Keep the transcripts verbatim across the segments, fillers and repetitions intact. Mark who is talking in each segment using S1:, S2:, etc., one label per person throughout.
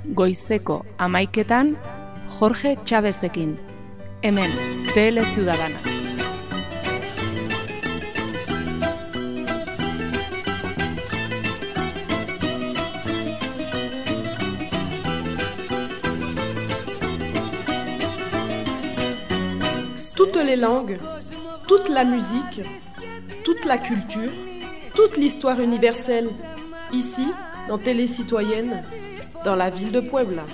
S1: goizeko hamaiketan Jorge Chávezekin, hemen Tele Ciudadana.
S2: Toutes les langues, toute la musique, toute la culture, toute l'histoire universelle, ici, dans Télé Citoyenne, dans la ville de Puebla.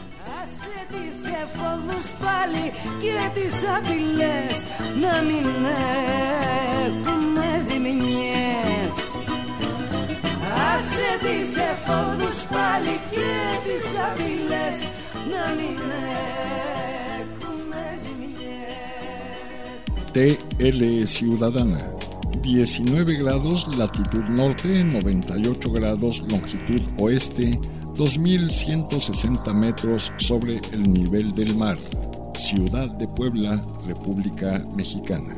S3: T L Ciudadana, diecinueve grados latitud norte, noventa y ocho grados longitud oeste, dos mil ciento sesenta metros sobre el nivel del mar. Ciudad de Puebla, República Mexicana.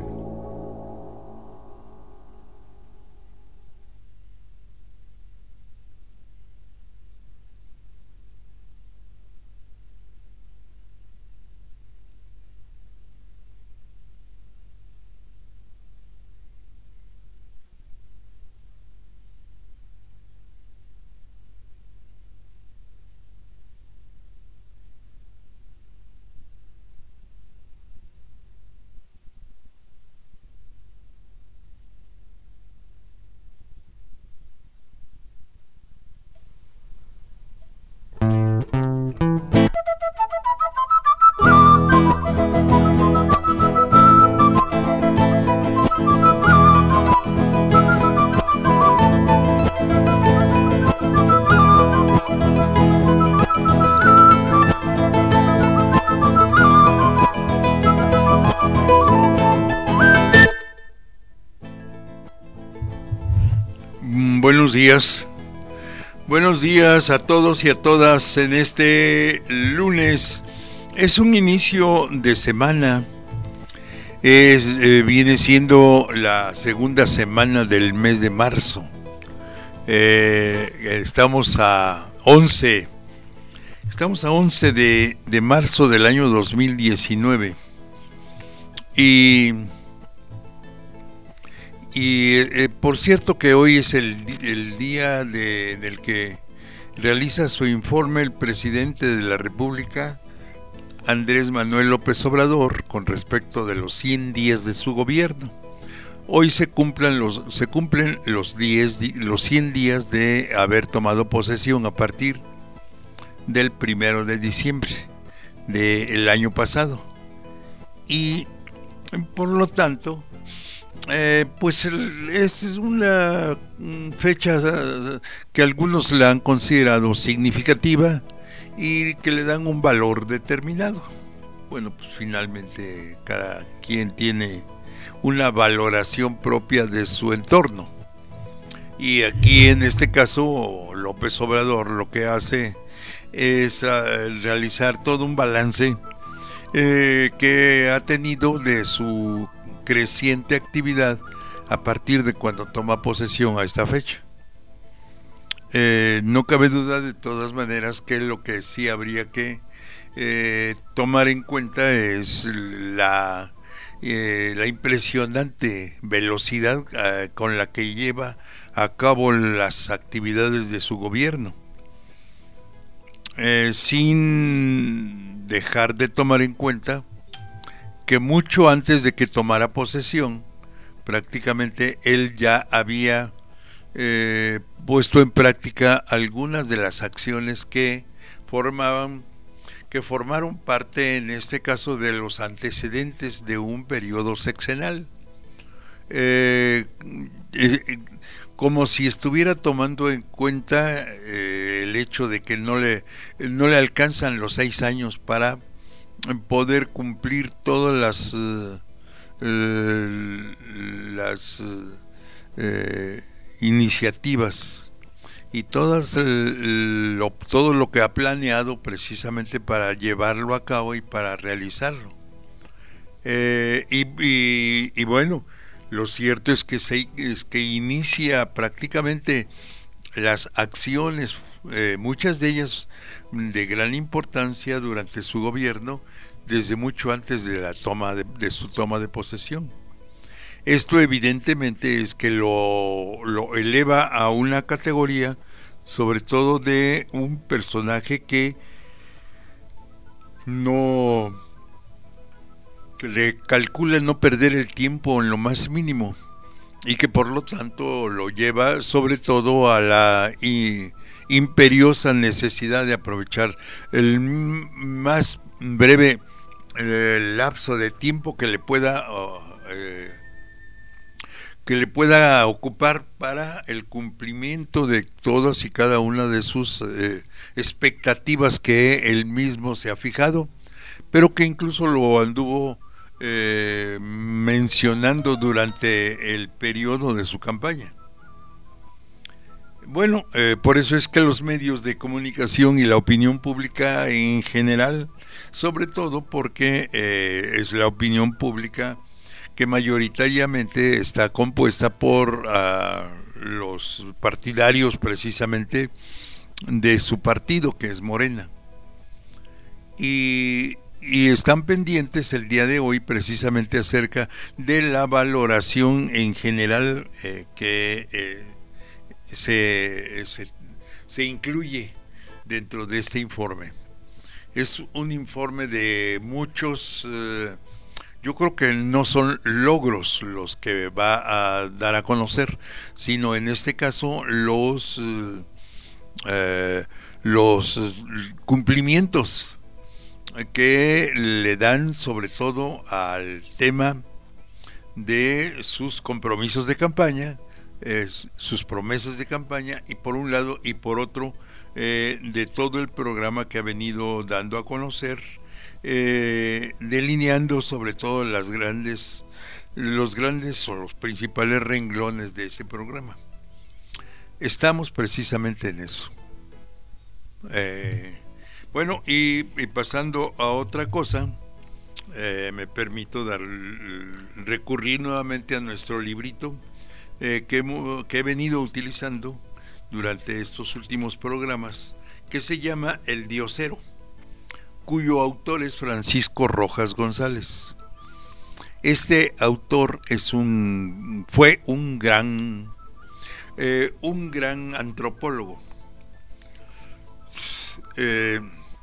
S4: Buenos días, buenos días a todos y a todas en este lunes. Es un inicio de semana, es, eh, viene siendo la segunda semana del mes de marzo. Eh, estamos a once, estamos a once de, de marzo del año dos mil diecinueve y... Y eh, por cierto que hoy es el, el día de, del que realiza su informe el presidente de la República, Andrés Manuel López Obrador, con respecto de los cien días de su gobierno. Hoy se cumplen los, se cumplen los, diez, los cien días de haber tomado posesión a partir del primero de diciembre del año pasado. Y por lo tanto... Eh, pues es una fecha que algunos la han considerado significativa y que le dan un valor determinado. Bueno, pues finalmente cada quien tiene una valoración propia de su entorno. Y aquí en este caso López Obrador lo que hace es uh, realizar todo un balance eh, que ha tenido de su creciente actividad a partir de cuando toma posesión a esta fecha. Eh, no cabe duda de todas maneras que lo que sí habría que eh, tomar en cuenta es la, eh, la impresionante velocidad eh, con la que lleva a cabo las actividades de su gobierno, eh, sin dejar de tomar en cuenta que mucho antes de que tomara posesión, prácticamente él ya había eh, puesto en práctica algunas de las acciones que formaban, que formaron parte, en este caso, de los antecedentes de un periodo sexenal. Eh, eh, como si estuviera tomando en cuenta eh, el hecho de que no le, no le alcanzan los seis años para poder cumplir todas las uh, uh, las uh, eh, iniciativas y todas uh, lo, todo lo que ha planeado precisamente para llevarlo a cabo y para realizarlo. Eh, y, y, y bueno, lo cierto es que se, es que inicia prácticamente las acciones, eh, muchas de ellas de gran importancia durante su gobierno, desde mucho antes de la toma de, de su toma de posesión. Esto evidentemente es que lo, lo eleva a una categoría, sobre todo de un personaje que no que le calcula no perder el tiempo en lo más mínimo, y que por lo tanto lo lleva sobre todo a la y, imperiosa necesidad de aprovechar el más breve eh, lapso de tiempo que le pueda uh, eh, que le pueda ocupar para el cumplimiento de todas y cada una de sus eh, expectativas que él mismo se ha fijado, pero que incluso lo anduvo eh, mencionando durante el periodo de su campaña. Bueno, eh, por eso es que los medios de comunicación y la opinión pública en general, sobre todo porque eh, es la opinión pública que mayoritariamente está compuesta por uh, los partidarios precisamente de su partido, que es Morena, y, y están pendientes el día de hoy precisamente acerca de la valoración en general eh, que eh, se, se, se incluye dentro de este informe. Es un informe de muchos... Eh, Yo creo que no son logros los que va a dar a conocer, sino en este caso los eh, los cumplimientos que le dan sobre todo al tema de sus compromisos de campaña, eh, sus promesas de campaña, y por un lado y por otro eh, de todo el programa que ha venido dando a conocer, Eh, delineando sobre todo las grandes, los grandes o los principales renglones de ese programa. Estamos precisamente en eso. Eh, bueno, y, y pasando a otra cosa, eh, me permito dar, recurrir nuevamente a nuestro librito eh, que, que he venido utilizando durante estos últimos programas, que se llama El Diosero, cuyo autor es Francisco Rojas González. Este autor es un fue un gran eh, un gran antropólogo. Eh,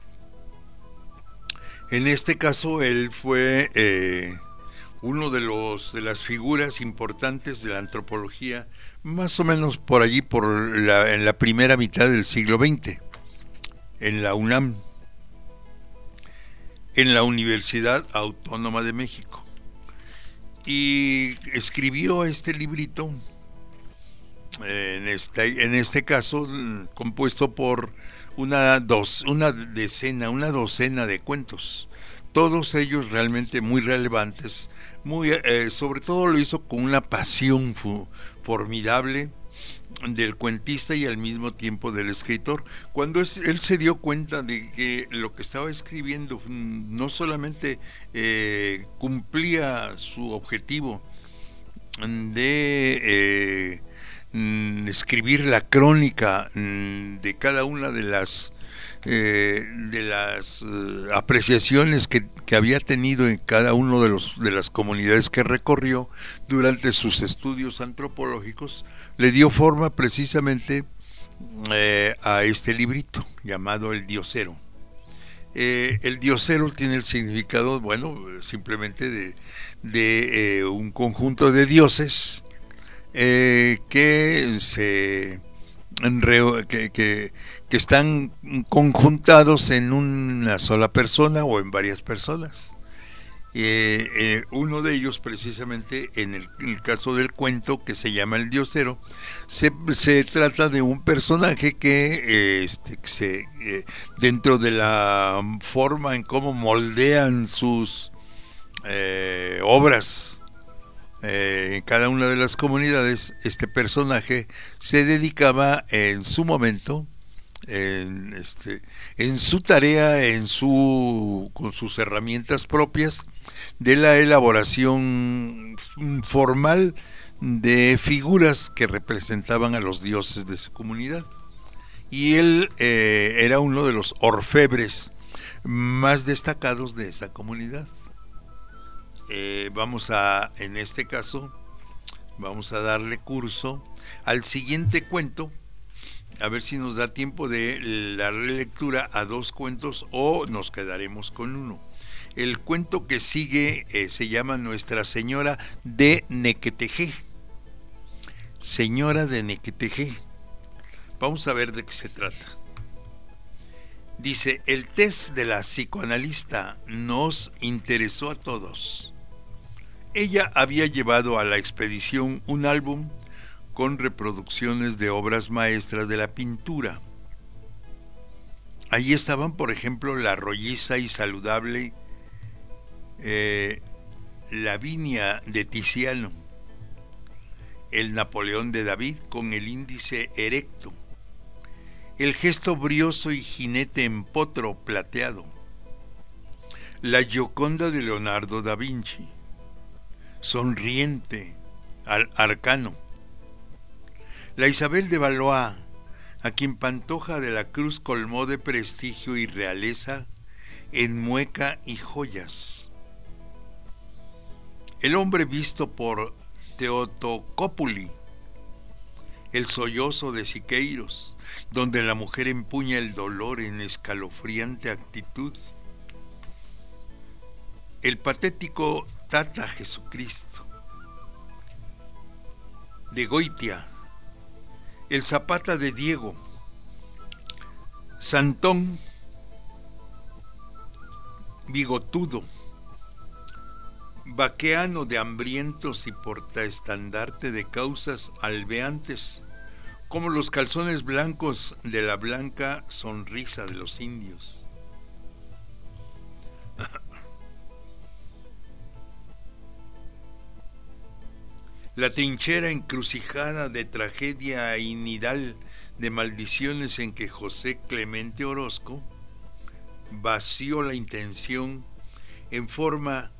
S4: en este caso él fue eh, uno de los de las figuras importantes de la antropología, más o menos por allí por la, en la primera mitad del siglo veinte, en la UNAM, en la Universidad Autónoma de México, y escribió este librito, eh, en, este, en este caso compuesto por una, dos, una decena, una docena de cuentos, todos ellos realmente muy relevantes, muy, eh, sobre todo lo hizo con una pasión fu, formidable del cuentista y al mismo tiempo del escritor. Cuando es, él se dio cuenta de que lo que estaba escribiendo no solamente eh, cumplía su objetivo de eh, escribir la crónica de cada una de las eh, de las eh, apreciaciones que, que había tenido en cada uno de los de las comunidades que recorrió durante sus estudios antropológicos, le dio forma precisamente eh, a este librito llamado El Diosero. Eh, el Diosero tiene el significado, bueno, simplemente de, de eh, un conjunto de dioses eh, que se que, que, que están conjuntados en una sola persona o en varias personas. Eh, eh, uno de ellos precisamente en el, en el caso del cuento que se llama El Diosero, se, se trata de un personaje que eh, este, se, eh, dentro de la forma en cómo moldean sus eh, obras eh, en cada una de las comunidades, este personaje se dedicaba en su momento, en, este, en su tarea, en su, con sus herramientas propias, de la elaboración formal de figuras que representaban a los dioses de su comunidad. Y él eh, era uno de los orfebres más destacados de esa comunidad. Eh, vamos a, en este caso, vamos a darle curso al siguiente cuento, a ver si nos da tiempo de la relectura a dos cuentos o nos quedaremos con uno. El cuento que sigue eh, se llama Nuestra Señora de Nequetejé. Señora de Nequetejé. Vamos a ver de qué se trata. Dice, el test de la psicoanalista nos interesó a todos. Ella había llevado a la expedición un álbum con reproducciones de obras maestras de la pintura. Allí estaban, por ejemplo, la rolliza y saludable eh, Lavinia de Tiziano, el Napoleón de David con el índice erecto, el gesto brioso y jinete en potro plateado, la Gioconda de Leonardo da Vinci, sonriente, al arcano, la Isabel de Valois, a quien Pantoja de la Cruz colmó de prestigio y realeza en mueca y joyas, el hombre visto por Teotocópuli, el sollozo de Siqueiros, donde la mujer empuña el dolor en escalofriante actitud, el patético Tata Jesucristo, de Goitia, el Zapata de Diego, Santón, bigotudo, vaqueano de hambrientos y portaestandarte de causas albeantes, como los calzones blancos de la blanca sonrisa de los indios. La trinchera encrucijada de tragedia y nidal de maldiciones en que José Clemente Orozco vació la intención en forma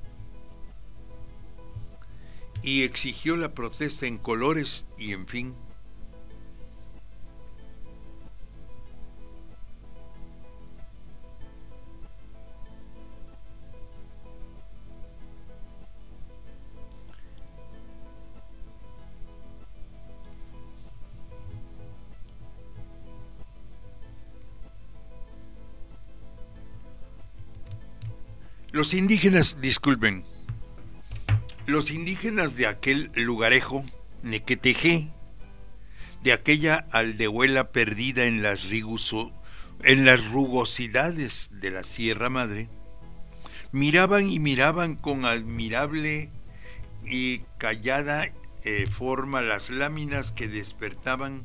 S4: y exigió la protesta en colores y en fin. Los indígenas, disculpen, los indígenas de aquel lugarejo, Nequetejé, de aquella aldehuela perdida en las, riguso, en las rugosidades de la Sierra Madre, miraban y miraban con admirable y callada eh, forma las láminas que despertaban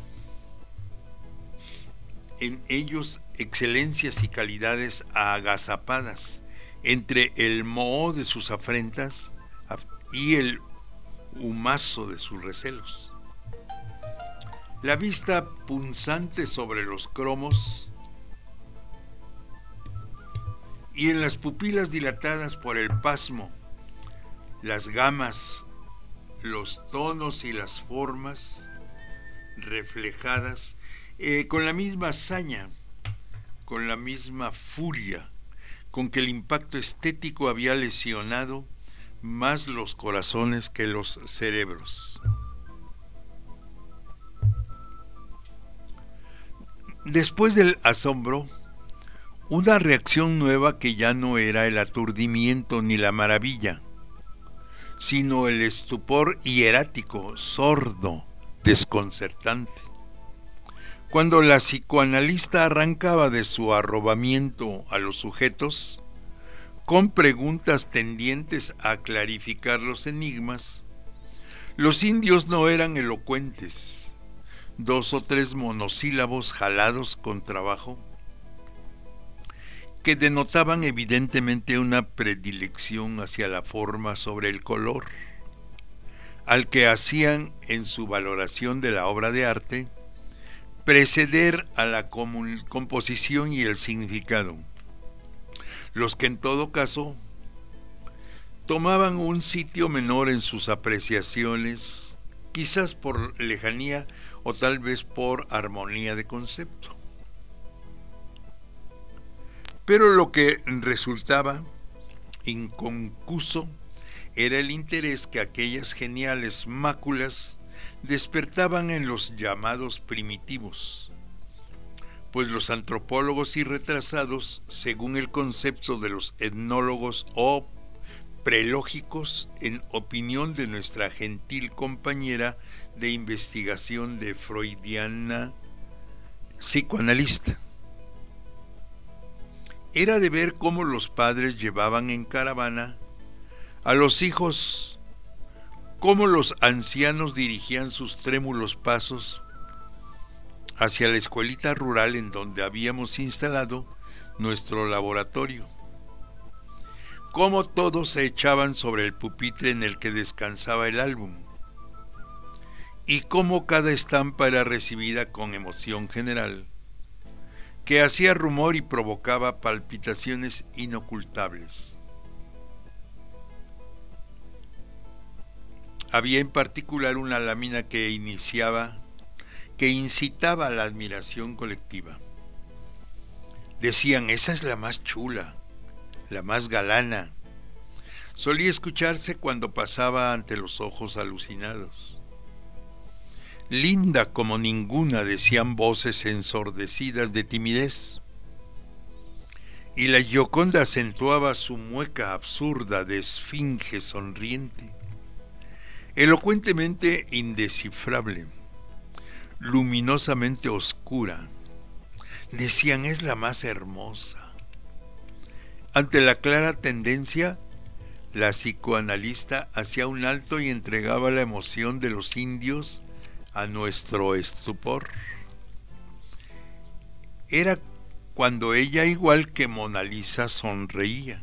S4: en ellos excelencias y calidades agazapadas entre el moho de sus afrentas y el humazo de sus recelos. La vista punzante sobre los cromos y en las pupilas dilatadas por el pasmo, las gamas, los tonos y las formas reflejadas eh, con la misma hazaña, con la misma furia con que el impacto estético había lesionado más los corazones que los cerebros. Después del asombro, una reacción nueva que ya no era el aturdimiento ni la maravilla, sino el estupor hierático, sordo, desconcertante. Cuando la psicoanalista arrancaba de su arrobamiento a los sujetos, con preguntas tendientes a clarificar los enigmas, los indios no eran elocuentes, dos o tres monosílabos jalados con trabajo, que denotaban evidentemente una predilección hacia la forma sobre el color, al que hacían en su valoración de la obra de arte preceder a la composición y el significado, los que en todo caso tomaban un sitio menor en sus apreciaciones, quizás por lejanía o tal vez por armonía de concepto. Pero lo que resultaba inconcuso era el interés que aquellas geniales máculas despertaban en los llamados primitivos, pues los antropólogos y retrasados, según el concepto de los etnólogos o prelógicos, en opinión de nuestra gentil compañera de investigación de freudiana psicoanalista, era de ver cómo los padres llevaban en caravana a los hijos, cómo los ancianos dirigían sus trémulos pasos hacia la escuelita rural en donde habíamos instalado nuestro laboratorio, cómo todos se echaban sobre el pupitre en el que descansaba el álbum, y cómo cada estampa era recibida con emoción general, que hacía rumor y provocaba palpitaciones inocultables. Había en particular una lámina que iniciaba, que incitaba a la admiración colectiva. Decían, esa es la más chula, la más galana. Solía escucharse cuando pasaba ante los ojos alucinados. Linda como ninguna, decían voces ensordecidas de timidez. Y la Gioconda acentuaba su mueca absurda de esfinge sonriente, elocuentemente indescifrable, luminosamente oscura. Decían, es la más hermosa. Ante la clara tendencia, la psicoanalista hacía un alto y entregaba la emoción de los indios a nuestro estupor. Era cuando ella, igual que Mona Lisa, sonreía.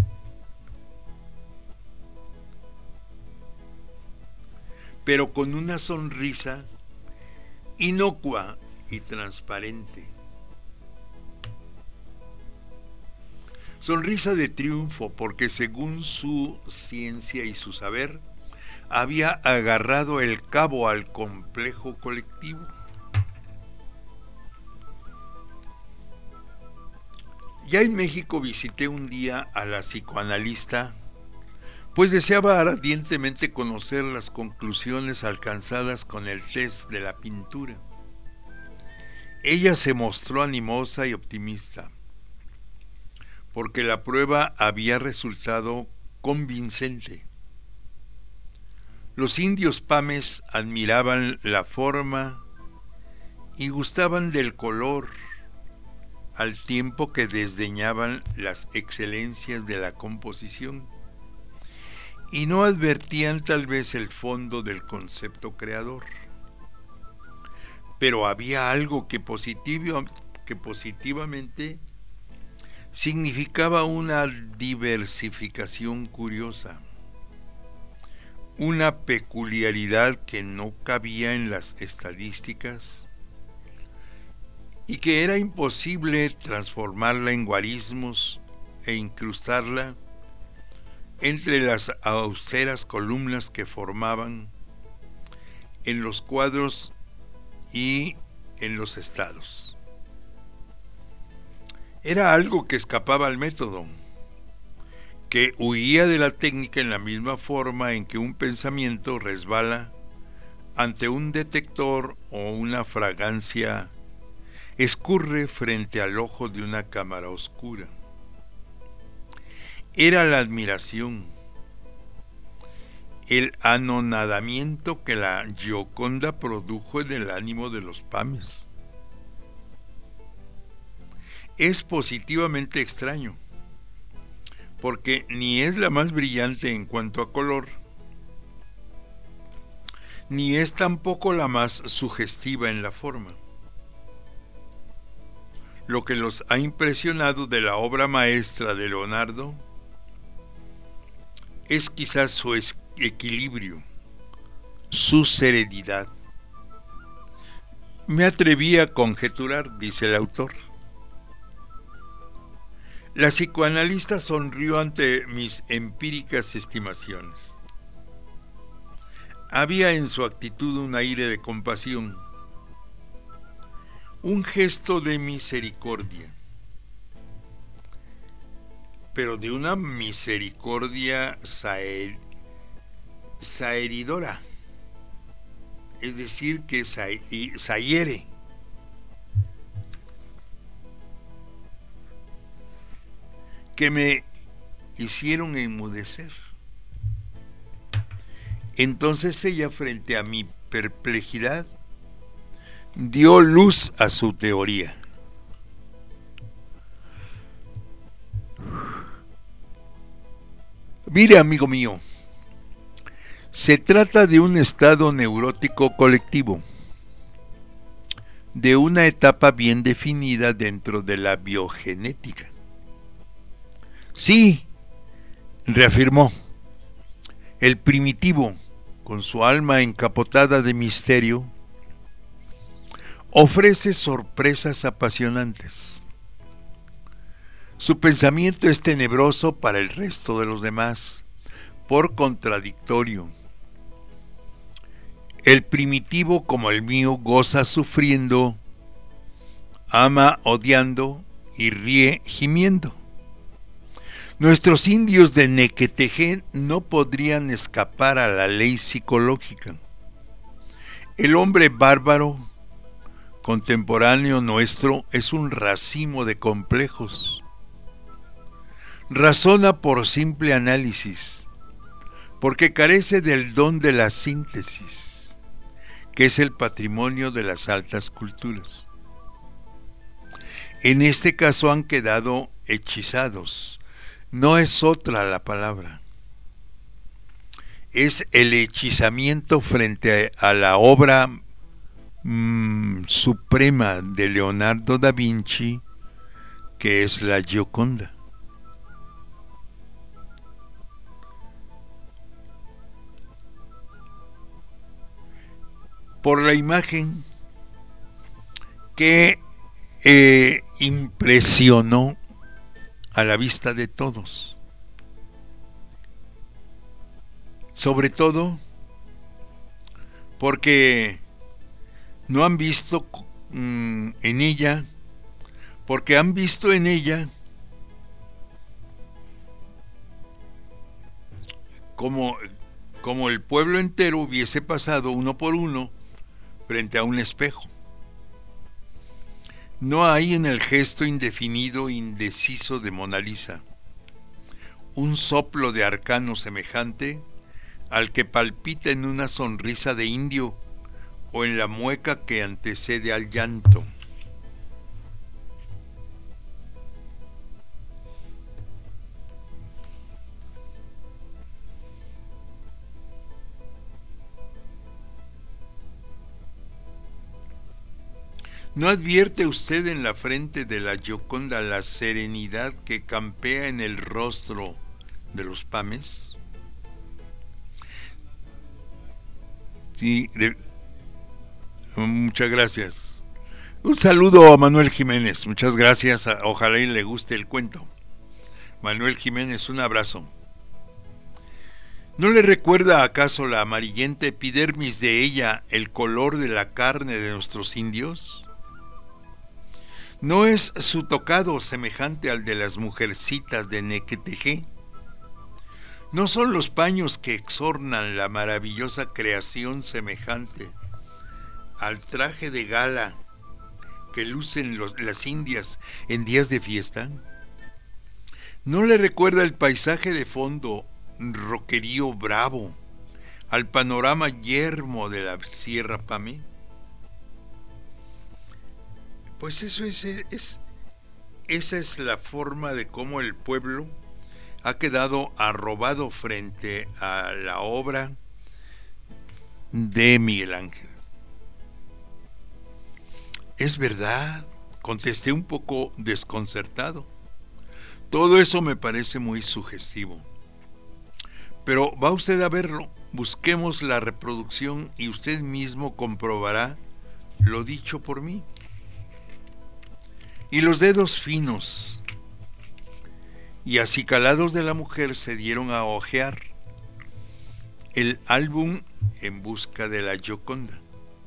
S4: Pero con una sonrisa inocua y transparente. Sonrisa de triunfo, porque según su ciencia y su saber, había agarrado el cabo al complejo colectivo. Ya en México visité un día a la psicoanalista, pues deseaba ardientemente conocer las conclusiones alcanzadas con el test de la pintura. Ella se mostró animosa y optimista, porque la prueba había resultado convincente. Los indios pames admiraban la forma y gustaban del color, al tiempo que desdeñaban las excelencias de la composición, y no advertían tal vez el fondo del concepto creador. Pero había algo que, positivo, que positivamente significaba una diversificación curiosa, una peculiaridad que no cabía en las estadísticas y que era imposible transformarla en guarismos e incrustarla entre las austeras columnas que formaban en los cuadros y en los estados. Era algo que escapaba al método, que huía de la técnica en la misma forma en que un pensamiento resbala ante un detector o una fragancia escurre frente al ojo de una cámara oscura. Era la admiración, el anonadamiento que la Gioconda produjo en el ánimo de los pames. Es positivamente extraño, porque ni es la más brillante en cuanto a color, ni es tampoco la más sugestiva en la forma. Lo que los ha impresionado de la obra maestra de Leonardo es quizás su equilibrio, su serenidad. Me atreví a conjeturar, dice el autor, La psicoanalista sonrió ante mis empíricas estimaciones. Había en su actitud un aire de compasión, un gesto de misericordia, pero de una misericordia saer, saheridora, es decir, que sahiere. Que me hicieron enmudecer. Entonces ella, frente a mi perplejidad, dio luz a su teoría. Mire, amigo mío, se trata de un estado neurótico colectivo, de una etapa bien definida dentro de la biogenética. Sí, reafirmó, el primitivo, con su alma encapotada de misterio, ofrece sorpresas apasionantes. Su pensamiento es tenebroso para el resto de los demás, por contradictorio. El primitivo, como el mío, goza sufriendo, ama odiando y ríe gimiendo. Nuestros indios de Nequetejé no podrían escapar a la ley psicológica. El hombre bárbaro, contemporáneo nuestro, es un racimo de complejos. Razona por simple análisis, porque carece del don de la síntesis, que es el patrimonio de las altas culturas. En este caso han quedado hechizados. No es otra la palabra. Es el hechizamiento frente a, a la obra mmm, suprema de Leonardo da Vinci, que es la Gioconda. Por la imagen que eh, impresionó a la vista de todos, sobre todo porque no han visto mmm, en ella, porque han visto en ella como, como el pueblo entero hubiese pasado uno por uno frente a un espejo. No hay en el gesto indefinido, indeciso de Mona Lisa un soplo de arcano semejante al que palpita en una sonrisa de indio o en la mueca que antecede al llanto. ¿No advierte usted en la frente de la Gioconda la serenidad que campea en el rostro de los pames? Sí, de... muchas gracias. Un saludo a Manuel Jiménez, muchas gracias, ojalá y le guste el cuento. Manuel Jiménez, un abrazo. ¿No le recuerda acaso la amarillenta epidermis de ella el color de la carne de nuestros indios? ¿No es su tocado semejante al de las mujercitas de Nequetejé? ¿No son los paños que exornan la maravillosa creación semejante al traje de gala que lucen los, las indias en días de fiesta? ¿No le recuerda el paisaje de fondo, roquerío bravo, al panorama yermo de la Sierra Pame? Pues eso es, es, esa es la forma de cómo el pueblo ha quedado arrobado frente a la obra de Miguel Ángel. Es verdad, contesté un poco desconcertado. Todo eso me parece muy sugestivo. Pero va usted a verlo, busquemos la reproducción y usted mismo comprobará lo dicho por mí. Y los dedos finos y acicalados de la mujer se dieron a hojear el álbum en busca de la Gioconda.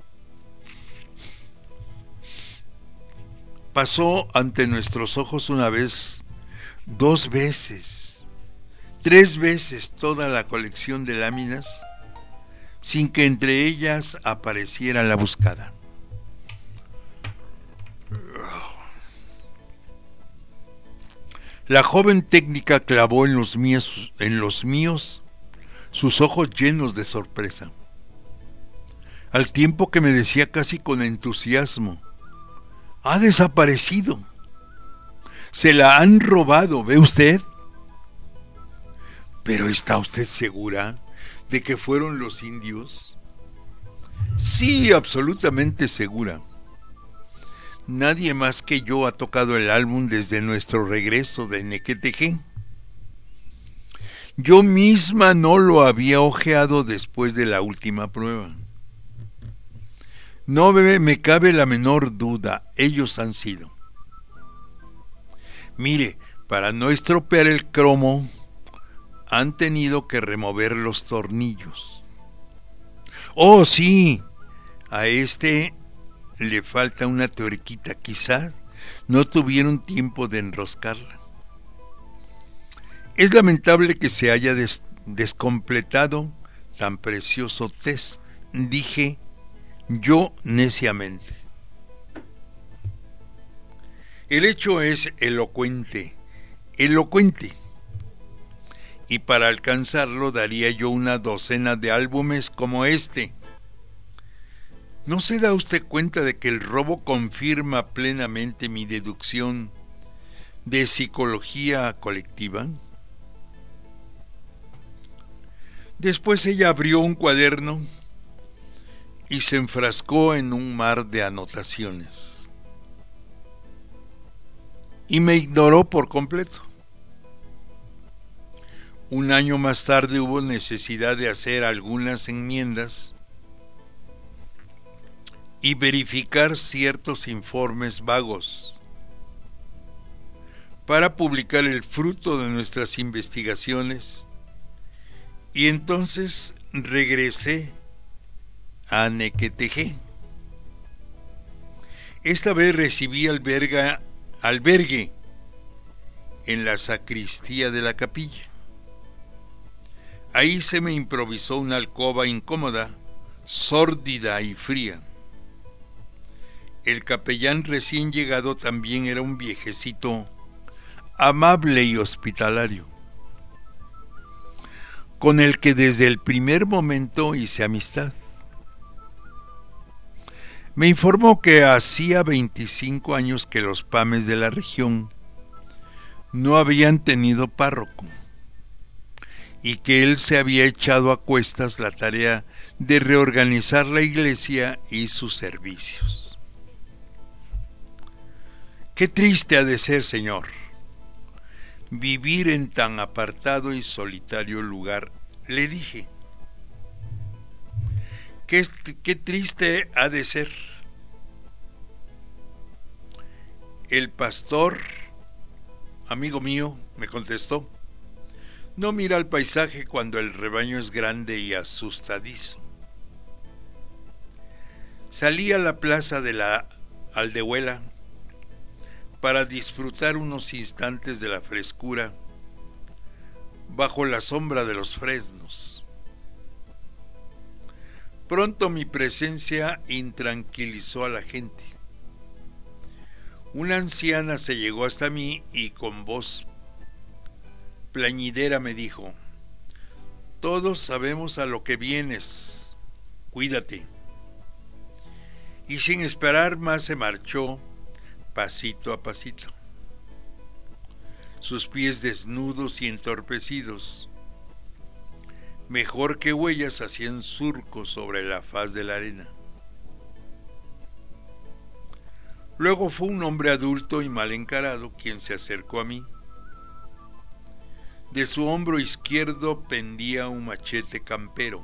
S4: Pasó ante nuestros ojos una vez, dos veces, tres veces toda la colección de láminas, sin que entre ellas apareciera la buscada. La joven técnica clavó en los míos, en los míos sus ojos llenos de sorpresa, al tiempo que me decía casi con entusiasmo: ha desaparecido, se la han robado, ¿ve usted? ¿Pero está usted segura de que fueron los indios? Sí, absolutamente segura. Nadie más que yo ha tocado el álbum desde nuestro regreso de Nequeteje. Yo misma no lo había hojeado después de la última prueba. No me, me cabe la menor duda, ellos han sido. Mire, para no estropear el cromo, han tenido que remover los tornillos. Oh, sí, a este le falta una tuerquita, quizás no tuvieron tiempo de enroscarla. Es lamentable que se haya des- descompletado tan precioso test, dije yo neciamente. El hecho es elocuente, elocuente, y para alcanzarlo daría yo una docena de álbumes como este. ¿No se da usted cuenta de que el robo confirma plenamente mi deducción de psicología colectiva? Después ella abrió un cuaderno y se enfrascó en un mar de anotaciones. Y me ignoró por completo. Un año más tarde hubo necesidad de hacer algunas enmiendas y verificar ciertos informes vagos para publicar el fruto de nuestras investigaciones, y entonces regresé a Nequeteje. Esta vez recibí alberga, albergue en la sacristía de la capilla. Ahí se me improvisó una alcoba incómoda, sórdida y fría. El capellán recién llegado también era un viejecito amable y hospitalario, con el que desde el primer momento hice amistad. Me informó que hacía veinticinco años que los Pames de la región no habían tenido párroco y que él se había echado a cuestas la tarea de reorganizar la iglesia y sus servicios. Qué triste ha de ser, señor, vivir en tan apartado y solitario lugar, le dije. Qué, qué triste ha de ser. El pastor, amigo mío, me contestó, no mira el paisaje cuando el rebaño es grande y asustadizo. Salí a la plaza de la Aldehuela para disfrutar unos instantes de la frescura bajo la sombra de los fresnos. Pronto mi presencia intranquilizó a la gente. Una anciana se llegó hasta mí y con voz plañidera me dijo: todos sabemos a lo que vienes, cuídate. Y sin esperar más se marchó pasito a pasito. Sus pies desnudos y entorpecidos, mejor que huellas, hacían surcos sobre la faz de la arena. Luego fue un hombre adulto y mal encarado quien se acercó a mí. De su hombro izquierdo pendía un machete campero.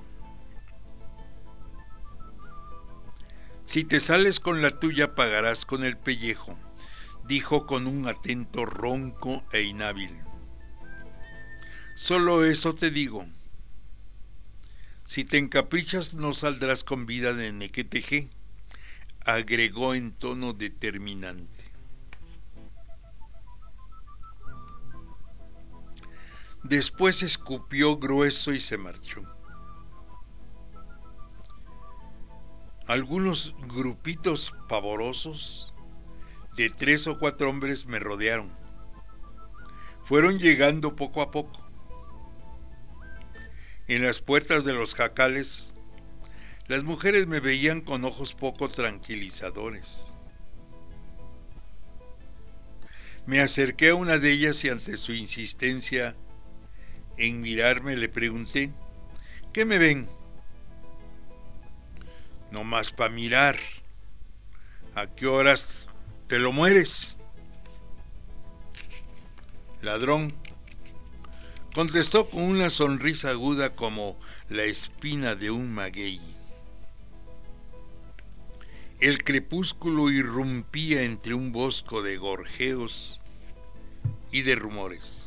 S4: Si te sales con la tuya pagarás con el pellejo, dijo con un atento ronco e inhábil. Solo eso te digo. Si te encaprichas no saldrás con vida de Nequeteje, agregó en tono determinante. Después escupió grueso y se marchó. Algunos grupitos pavorosos de tres o cuatro hombres me rodearon. Fueron llegando poco a poco. En las puertas de los jacales, las mujeres me veían con ojos poco tranquilizadores. Me acerqué a una de ellas y ante su insistencia en mirarme le pregunté, ¿qué me ven? No más pa' mirar. ¿A qué horas te lo mueres? Ladrón, contestó con una sonrisa aguda como la espina de un maguey. El crepúsculo irrumpía entre un bosco de gorjeos y de rumores.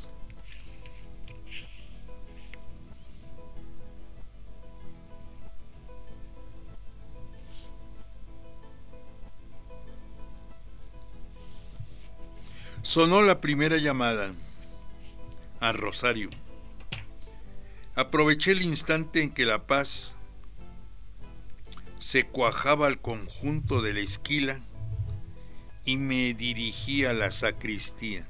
S4: Sonó la primera llamada a Rosario. Aproveché el instante en que la paz se cuajaba al conjunto de la esquila y me dirigí a la sacristía.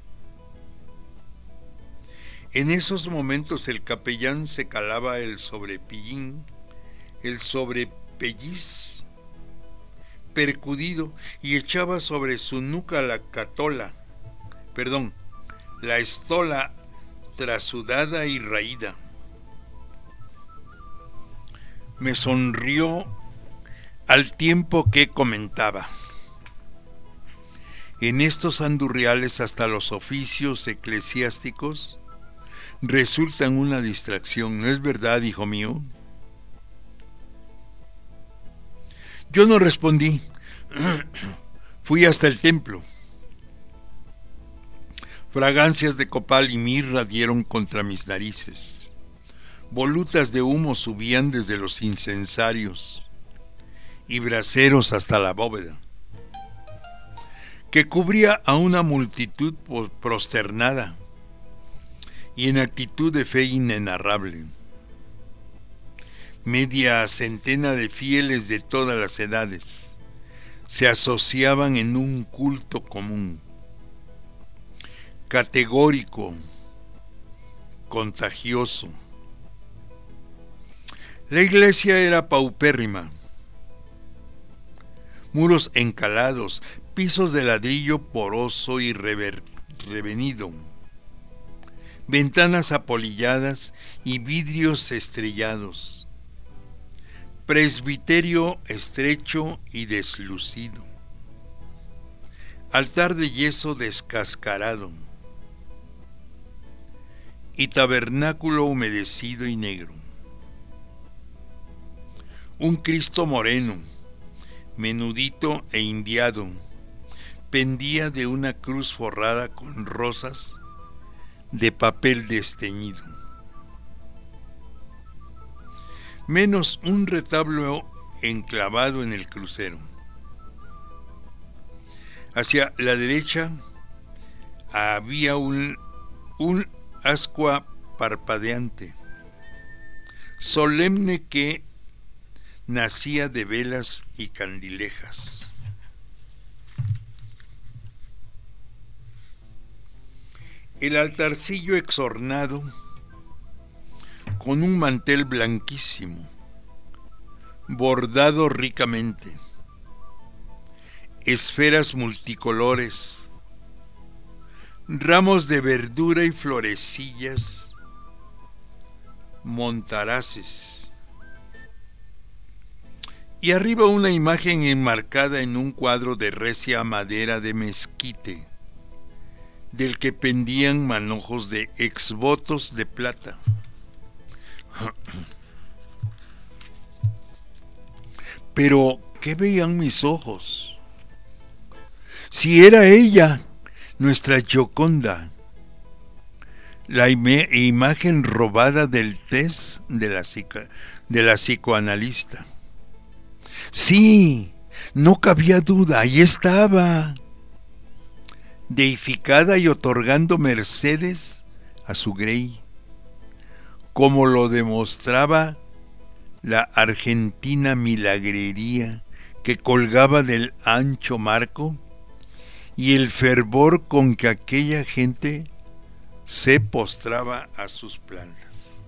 S4: En esos momentos el capellán se calaba el sobrepillín, el sobrepelliz percudido y echaba sobre su nuca la catola, perdón, la estola trasudada y raída. Me sonrió al tiempo que comentaba. En estos andurriales hasta los oficios eclesiásticos resultan una distracción, ¿no es verdad, hijo mío? Yo no respondí. Fui hasta el templo. Fragancias de copal y mirra dieron contra mis narices. Volutas de humo subían desde los incensarios y braseros hasta la bóveda, que cubría a una multitud prosternada y en actitud de fe inenarrable. Media centena de fieles de todas las edades se asociaban en un culto común, categórico, contagioso. La iglesia era paupérrima. Muros encalados, pisos de ladrillo poroso y rever, revenido, ventanas apolilladas y vidrios estrellados, presbiterio estrecho y deslucido, altar de yeso descascarado y tabernáculo humedecido y negro. Un Cristo moreno, menudito e indiado, pendía de una cruz forrada con rosas de papel desteñido. Menos un retablo enclavado en el crucero. Hacia la derecha había un, un ascua parpadeante, solemne que nacía de velas y candilejas. El altarcillo exornado con un mantel blanquísimo, bordado ricamente, esferas multicolores, ramos de verdura y florecillas, montaraces, y arriba una imagen enmarcada en un cuadro de recia madera de mezquite, del que pendían manojos de exvotos de plata. Pero, ¿qué veían mis ojos? Si era ella, nuestra Gioconda, la im- imagen robada del test de la, psico- de la psicoanalista. Sí, no cabía duda, ahí estaba, deificada y otorgando mercedes a su Grey, como lo demostraba la argentina milagrería que colgaba del ancho marco y el fervor con que aquella gente se postraba a sus plantas.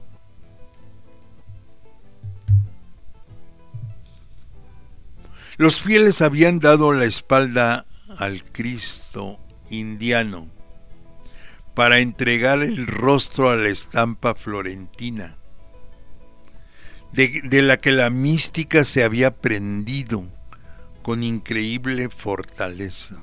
S4: Los fieles habían dado la espalda al Cristo indiano para entregar el rostro a la estampa florentina, de, de la que la mística se había prendido con increíble fortaleza.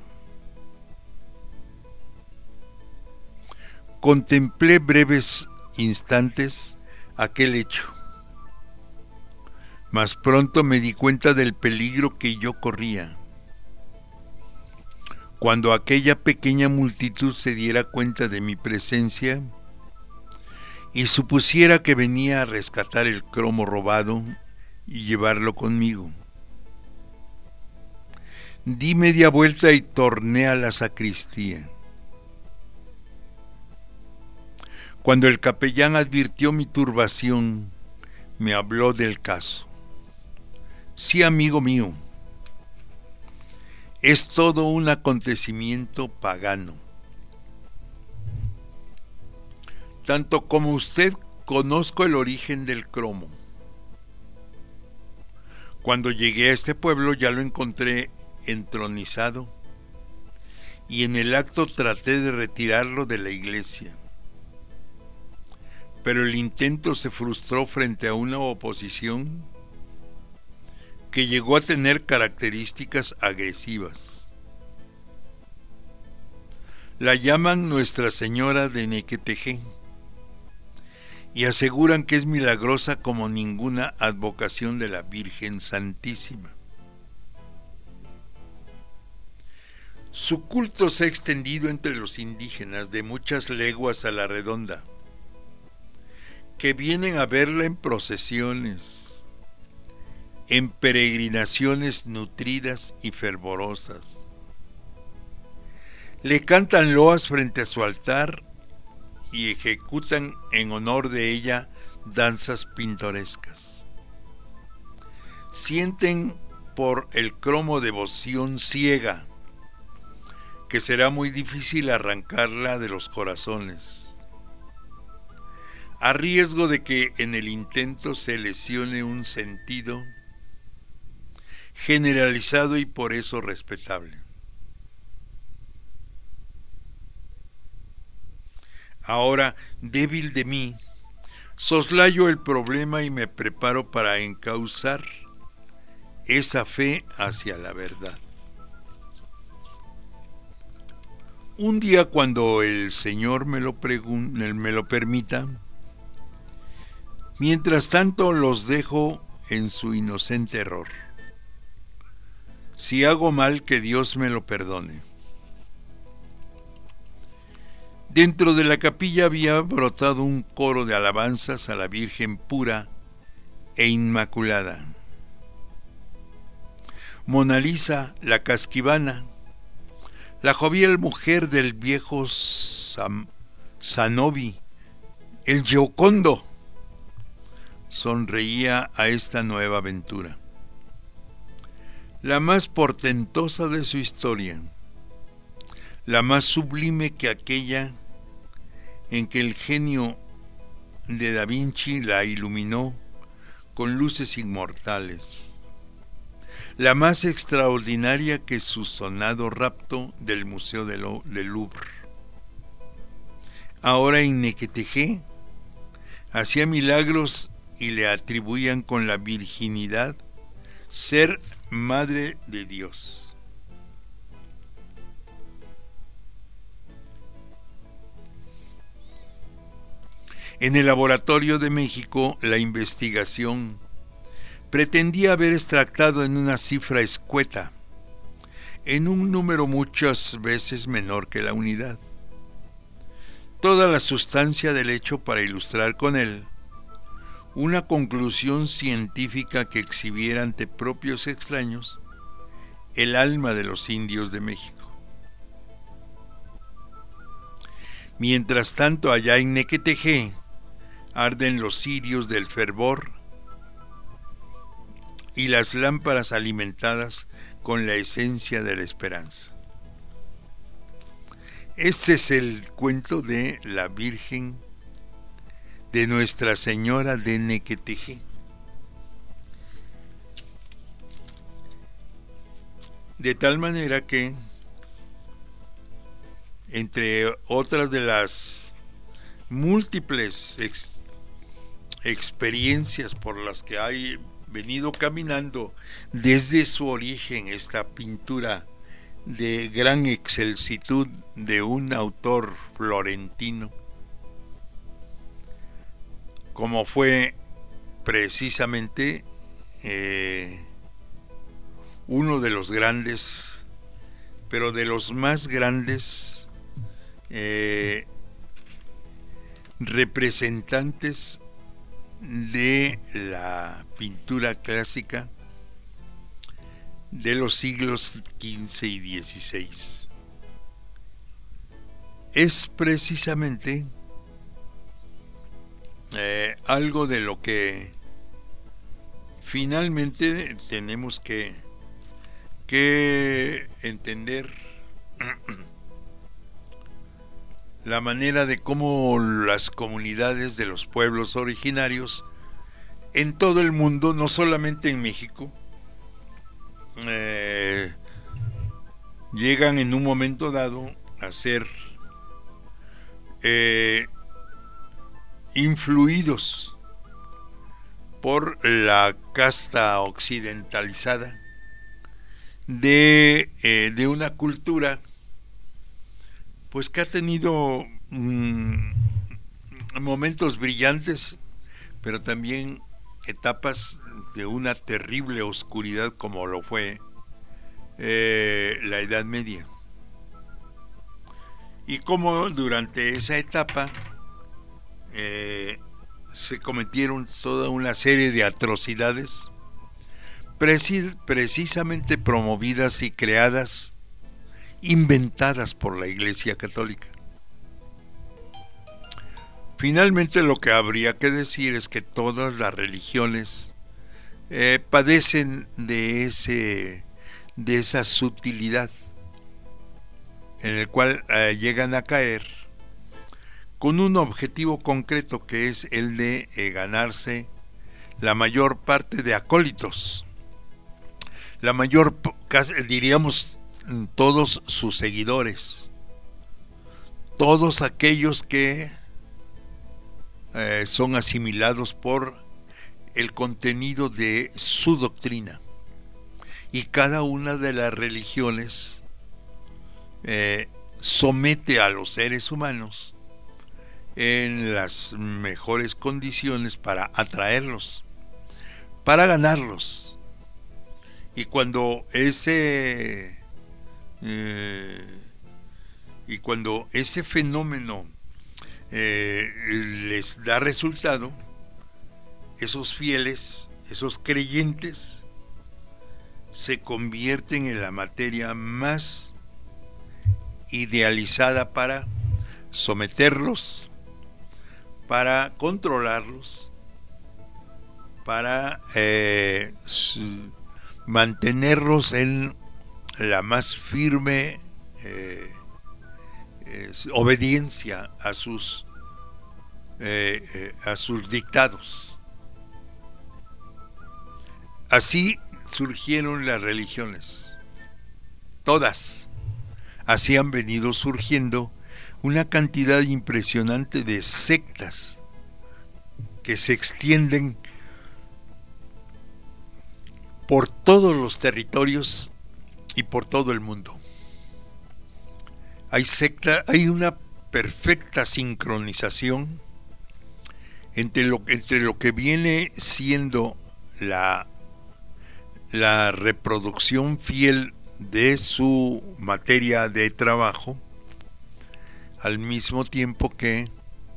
S4: Contemplé breves instantes aquel hecho, mas pronto me di cuenta del peligro que yo corría. Cuando aquella pequeña multitud se diera cuenta de mi presencia y supusiera que venía a rescatar el cromo robado y llevarlo conmigo. Di media vuelta y torné a la sacristía. Cuando el capellán advirtió mi turbación, me habló del caso. Sí, amigo mío, es todo un acontecimiento pagano. Tanto como usted, conozco el origen del cromo. Cuando llegué a este pueblo ya lo encontré entronizado y en el acto traté de retirarlo de la iglesia. Pero el intento se frustró frente a una oposición que llegó a tener características agresivas. La llaman Nuestra Señora de Nequetejé y aseguran que es milagrosa como ninguna advocación de la Virgen Santísima. Su culto se ha extendido entre los indígenas de muchas leguas a la redonda, que vienen a verla en procesiones, en peregrinaciones nutridas y fervorosas. Le cantan loas frente a su altar y ejecutan en honor de ella danzas pintorescas. Sienten por el cromo devoción ciega, que será muy difícil arrancarla de los corazones, a riesgo de que en el intento se lesione un sentido generalizado y por eso respetable. Ahora, débil de mí, soslayo el problema y me preparo para encauzar esa fe hacia la verdad. Un día, cuando el Señor me lo, pregun- me lo permita, mientras tanto los dejo en su inocente error. Si hago mal, que Dios me lo perdone. Dentro de la capilla había brotado un coro de alabanzas a la Virgen pura e inmaculada. Mona Lisa, la casquivana, la jovial mujer del viejo Sam, Zanobi, el Giocondo, sonreía a esta nueva aventura, la más portentosa de su historia, la más sublime que aquella en que el genio de Da Vinci la iluminó con luces inmortales, la más extraordinaria que su sonado rapto del Museo del Louvre. Ahora en Nequetejé hacía milagros y le atribuían con la virginidad ser Madre de Dios. En el laboratorio de México, la investigación pretendía haber extractado en una cifra escueta, en un número muchas veces menor que la unidad, toda la sustancia del hecho para ilustrar con él una conclusión científica que exhibiera ante propios extraños el alma de los indios de México. Mientras tanto, allá en Nequetejé arden los cirios del fervor y las lámparas alimentadas con la esencia de la esperanza. Este es el cuento de la Virgen de Nuestra Señora de Nequetejé. De tal manera que, entre otras de las múltiples ex- experiencias por las que ha venido caminando desde su origen esta pintura de gran excelsitud de un autor florentino, como fue precisamente eh, uno de los grandes, pero de los más grandes eh, representantes de la pintura clásica de los siglos quince y dieciséis. Es precisamente eh, algo de lo que finalmente tenemos que, que entender, la manera de cómo las comunidades de los pueblos originarios en todo el mundo, no solamente en México, eh, llegan en un momento dado a ser eh, influidos por la casta occidentalizada de, eh, de una cultura pues que ha tenido mmm, momentos brillantes, pero también etapas de una terrible oscuridad, como lo fue eh, la Edad Media. Y como durante esa etapa eh, se cometieron toda una serie de atrocidades precis- precisamente promovidas y creadas, inventadas por la Iglesia Católica. Finalmente, lo que habría que decir es que todas las religiones eh, padecen de ese de esa sutilidad en el cual eh, llegan a caer con un objetivo concreto, que es el de eh, ganarse la mayor parte de acólitos, la mayor, diríamos, todos sus seguidores, todos aquellos que eh, son asimilados por el contenido de su doctrina. Y cada una de las religiones eh, somete a los seres humanos en las mejores condiciones para atraerlos, para ganarlos. Y cuando ese eh, y cuando ese fenómeno eh, les da resultado, esos fieles, esos creyentes, se convierten en la materia más idealizada para someterlos, para controlarlos, para eh, mantenerlos en la más firme eh, eh, obediencia a sus eh, eh, a sus dictados. Así surgieron las religiones, todas. Así han venido surgiendo una cantidad impresionante de sectas que se extienden por todos los territorios y por todo el mundo. Hay secta, hay una perfecta sincronización entre lo, entre lo que viene siendo la, la reproducción fiel de su materia de trabajo, al mismo tiempo que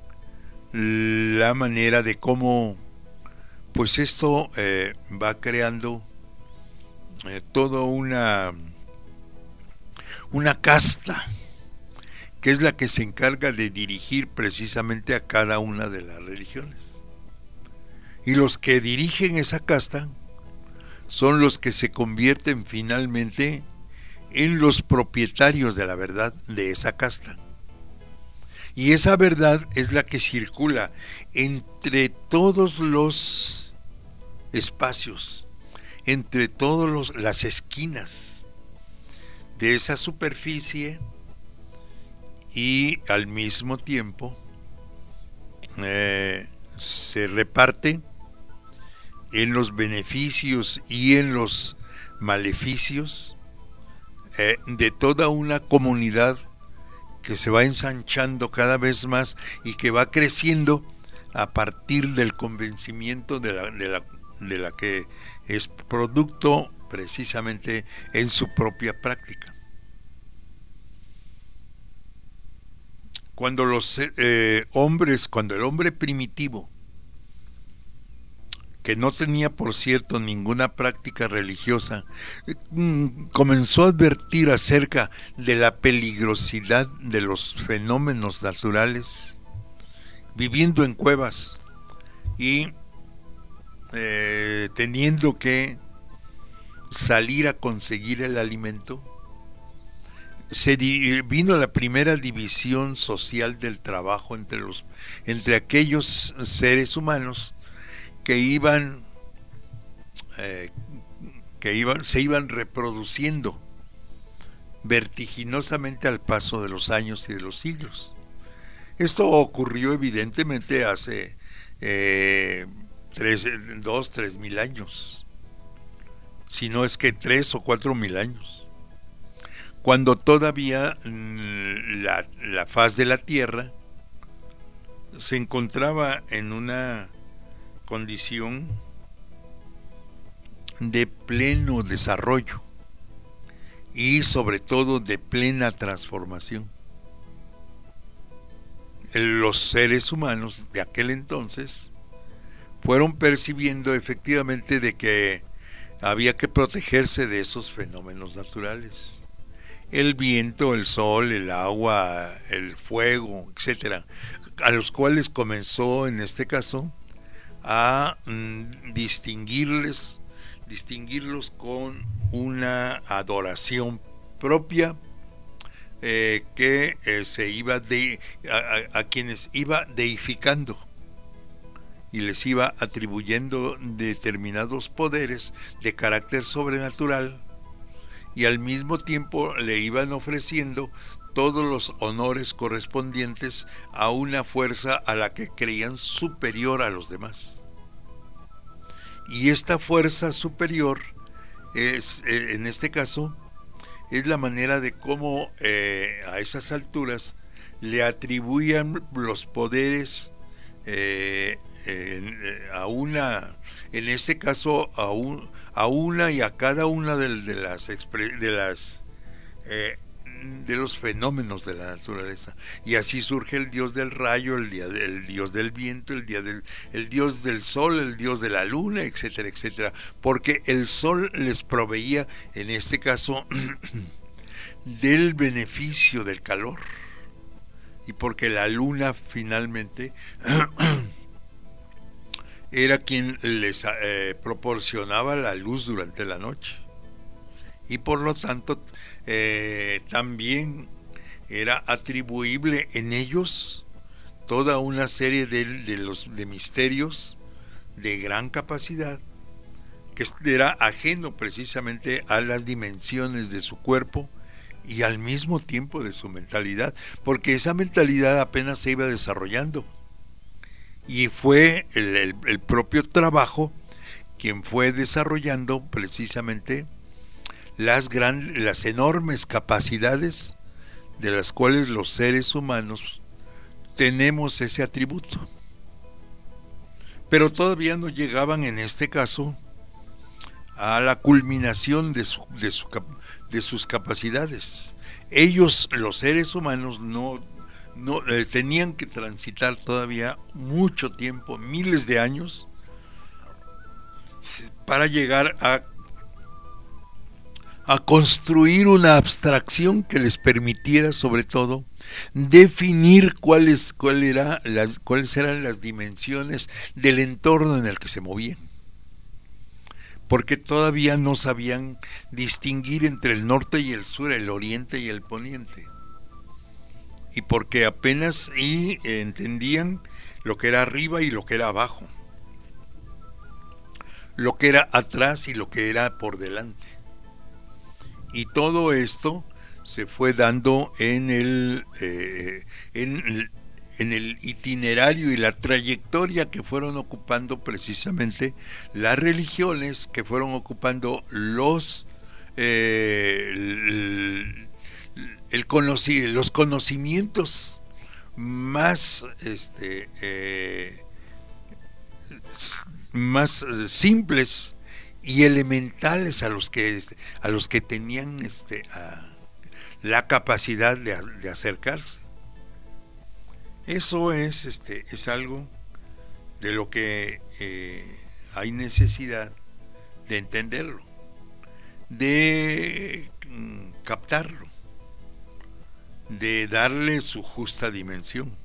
S4: la manera de cómo pues esto eh, va creando eh, toda una una casta que es la que se encarga de dirigir precisamente a cada una de las religiones. Y los que dirigen esa casta son los que se convierten finalmente en los propietarios de la verdad de esa casta. Y esa verdad es la que circula entre todos los espacios, entre todas las esquinas de esa superficie, y al mismo tiempo eh, se reparte en los beneficios y en los maleficios eh, de toda una comunidad que se va ensanchando cada vez más y que va creciendo a partir del convencimiento de la, de la, de la que es producto precisamente en su propia práctica. Cuando los eh, hombres, cuando el hombre primitivo, que no tenía por cierto ninguna práctica religiosa, eh, comenzó a advertir acerca de la peligrosidad de los fenómenos naturales, viviendo en cuevas y eh, teniendo que salir a conseguir el alimento, se di, vino la primera división social del trabajo entre los entre aquellos seres humanos que iban eh, que iban se iban reproduciendo vertiginosamente al paso de los años y de los siglos. Esto ocurrió evidentemente hace eh, tres, dos, tres mil años, si no es que tres o cuatro mil años, cuando todavía la, la faz de la Tierra se encontraba en una condición de pleno desarrollo y sobre todo de plena transformación. Los seres humanos de aquel entonces fueron percibiendo efectivamente de que había que protegerse de esos fenómenos naturales. El viento, el sol, el agua, el fuego, etcétera, a los cuales comenzó en este caso a mm, distinguirles, distinguirlos con una adoración propia eh, que eh, se iba de a, a, a quienes iba deificando y les iba atribuyendo determinados poderes de carácter sobrenatural, y al mismo tiempo le iban ofreciendo todos los honores correspondientes a una fuerza a la que creían superior a los demás. Y esta fuerza superior es, en este caso, es la manera de cómo eh, a esas alturas le atribuían los poderes eh, eh, a una, en este caso a un a una y a cada una de, de las de las eh, de los fenómenos de la naturaleza, y así surge el dios del rayo, el, día, el dios del viento, el, día del, el dios del sol, el dios de la luna, etcétera, etcétera, porque el sol les proveía en este caso del beneficio del calor, y porque la luna finalmente era quien les eh, proporcionaba la luz durante la noche, y por lo tanto eh, también era atribuible en ellos toda una serie de, de, los, de misterios de gran capacidad, que era ajeno precisamente a las dimensiones de su cuerpo y al mismo tiempo de su mentalidad, porque esa mentalidad apenas se iba desarrollando. Y fue el, el, el propio trabajo quien fue desarrollando precisamente las, gran, las enormes capacidades de las cuales los seres humanos tenemos ese atributo. Pero todavía no llegaban en este caso a la culminación de, su, de, su, de sus capacidades. Ellos, los seres humanos, no, no eh, tenían que transitar todavía mucho tiempo, miles de años, para llegar a a construir una abstracción que les permitiera, sobre todo, definir cuáles cuál era las, cuáles eran las dimensiones del entorno en el que se movían, porque todavía no sabían distinguir entre el norte y el sur, el oriente y el poniente, y porque apenas y entendían lo que era arriba y lo que era abajo, lo que era atrás y lo que era por delante. Y todo esto se fue dando en el, eh, en, en el itinerario y la trayectoria que fueron ocupando precisamente las religiones, que fueron ocupando los, eh, el, el conoci- los conocimientos más, este, eh, más simples y elementales a los que a los que tenían este a, la capacidad de, de acercarse. Eso es este es algo de lo que eh, hay necesidad de entenderlo, de mm, captarlo, de darle su justa dimensión.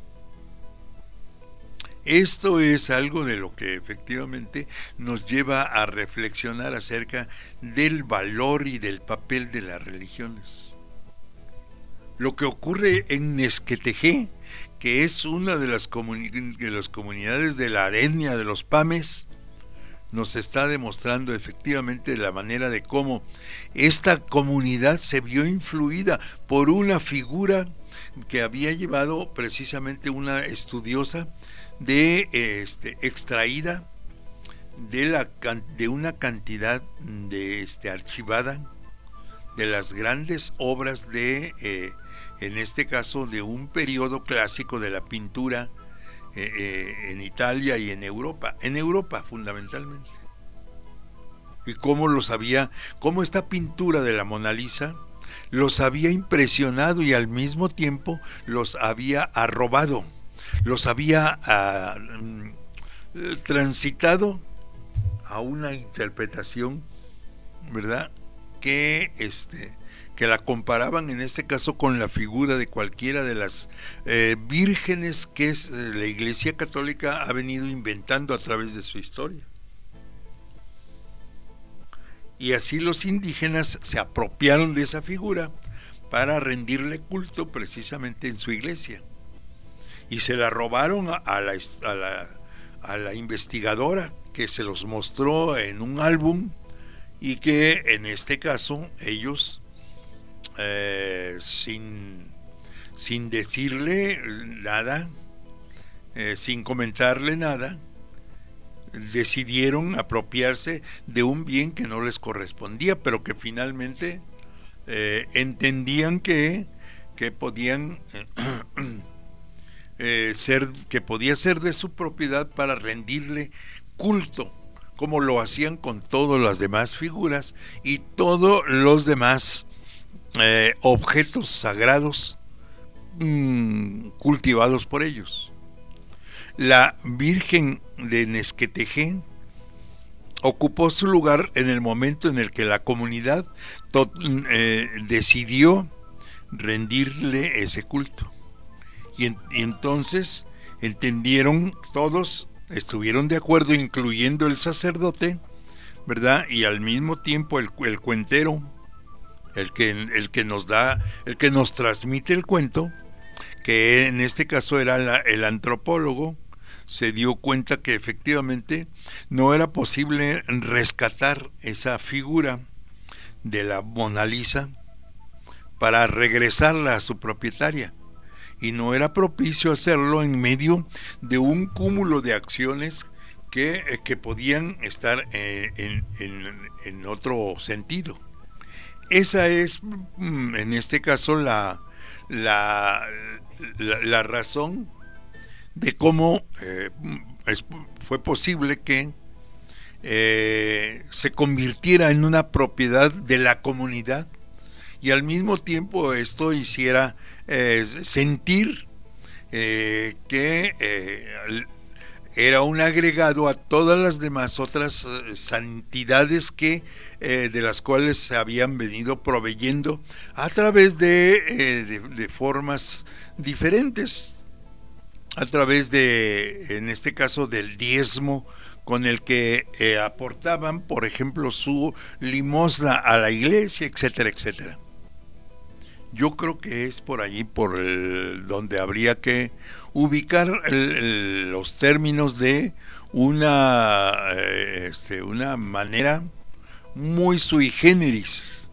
S4: Esto es algo de lo que efectivamente nos lleva a reflexionar acerca del valor y del papel de las religiones. Lo que ocurre en Nesquetejé, que es una de las, comuni- de las comunidades de la etnia de los Pames, nos está demostrando efectivamente la manera de cómo esta comunidad se vio influida por una figura que había llevado precisamente una estudiosa de este extraída de la de una cantidad de este archivada de las grandes obras de eh, en este caso de un periodo clásico de la pintura eh, eh, en Italia y en Europa, en Europa fundamentalmente, y cómo los había, cómo esta pintura de la Mona Lisa los había impresionado y al mismo tiempo los había arrobado, los había uh, transitado a una interpretación, ¿verdad?, que este que la comparaban en este caso con la figura de cualquiera de las eh, vírgenes que es, eh, la Iglesia Católica ha venido inventando a través de su historia. Y así los indígenas se apropiaron de esa figura para rendirle culto precisamente en su iglesia. Y se la robaron a, a, la, a, la, a la investigadora, que se los mostró en un álbum, y que en este caso ellos, eh, sin, sin decirle nada, eh, sin comentarle nada, decidieron apropiarse de un bien que no les correspondía, pero que finalmente eh, entendían que, que podían eh, ser, que podía ser de su propiedad para rendirle culto, como lo hacían con todas las demás figuras y todos los demás eh, objetos sagrados mmm, cultivados por ellos. La Virgen de Nesquetejé ocupó su lugar en el momento en el que la comunidad to- eh, decidió rendirle ese culto. Y, en, y entonces entendieron todos, estuvieron de acuerdo, incluyendo el sacerdote, ¿verdad? Y al mismo tiempo el, el cuentero, el que, el que nos da, el que nos transmite el cuento, que en este caso era la, el antropólogo, se dio cuenta que efectivamente no era posible rescatar esa figura de la Mona Lisa para regresarla a su propietaria, y no era propicio hacerlo en medio de un cúmulo de acciones que, que podían estar eh, en, en, en otro sentido. Esa es, en este caso, la, la, la, la razón de cómo eh, es, fue posible que eh, se convirtiera en una propiedad de la comunidad, y al mismo tiempo esto hiciera eh, sentir eh, que eh, era un agregado a todas las demás otras eh, santidades que eh, de las cuales se habían venido proveyendo a través de, eh, de, de formas diferentes, a través de, en este caso, del diezmo con el que eh, aportaban, por ejemplo, su limosna a la iglesia, etcétera, etcétera. Yo creo que es por allí por el, donde habría que ubicar el, el, los términos de una, eh, este, una manera muy sui generis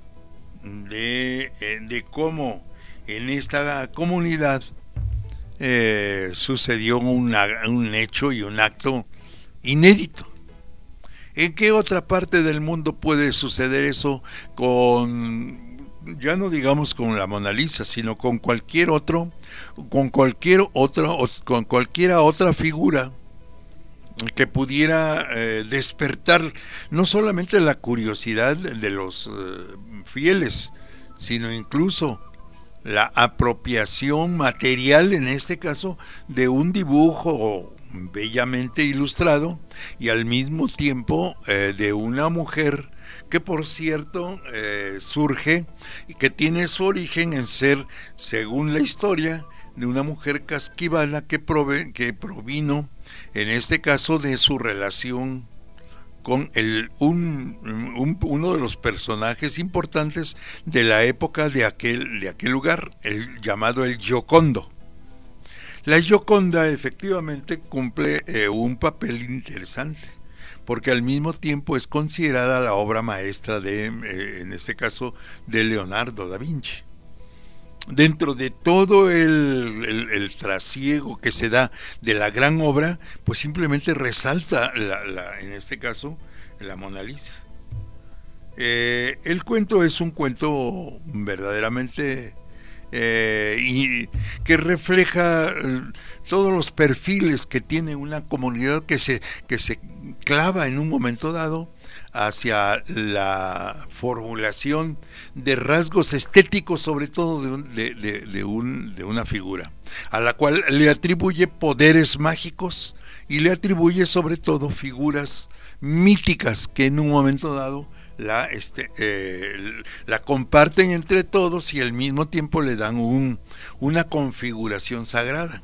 S4: de, eh, de cómo en esta comunidad eh, sucedió una, un hecho y un acto inédito. ¿En qué otra parte del mundo puede suceder eso con, ya no digamos con la Mona Lisa, sino con cualquier otro, con cualquier otra, con cualquiera otra figura que pudiera eh, despertar no solamente la curiosidad de los eh, fieles, sino incluso la apropiación material, en este caso, de un dibujo bellamente ilustrado y al mismo tiempo eh, de una mujer que, por cierto, eh, surge y que tiene su origen en ser, según la historia, de una mujer casquivana que, prove, que provino, en este caso, de su relación con el, un, un, uno de los personajes importantes de la época de aquel, de aquel lugar, el llamado el Giocondo. La Gioconda efectivamente cumple eh, un papel interesante, porque al mismo tiempo es considerada la obra maestra de, eh, en este caso, de Leonardo da Vinci. Dentro de todo el, el, el trasiego que se da de la gran obra, pues simplemente resalta, la, la, en este caso, la Mona Lisa. Eh, el cuento es un cuento verdaderamente eh, y que refleja todos los perfiles que tiene una comunidad que se, que se clava en un momento dado hacia la formulación de rasgos estéticos, sobre todo de, un, de, de, de, un, de una figura, a la cual le atribuye poderes mágicos y le atribuye sobre todo figuras míticas que en un momento dado la, este, eh, la comparten entre todos y al mismo tiempo le dan un, una configuración sagrada.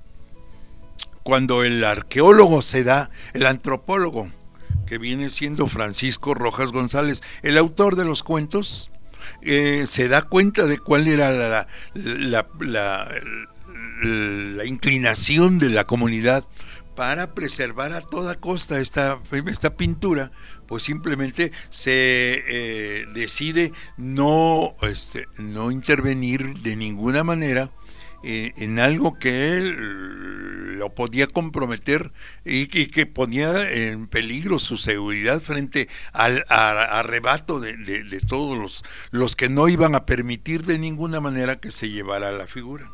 S4: Cuando el arqueólogo se da, el antropólogo, que viene siendo Francisco Rojas González, el autor de los cuentos, eh, se da cuenta de cuál era la, la, la, la, la inclinación de la comunidad para preservar a toda costa esta, esta pintura, pues simplemente se eh, decide no, este, no intervenir de ninguna manera eh, en algo que él lo podía comprometer y, y que ponía en peligro su seguridad frente al a, arrebato de, de, de todos los, los que no iban a permitir de ninguna manera que se llevara la figura.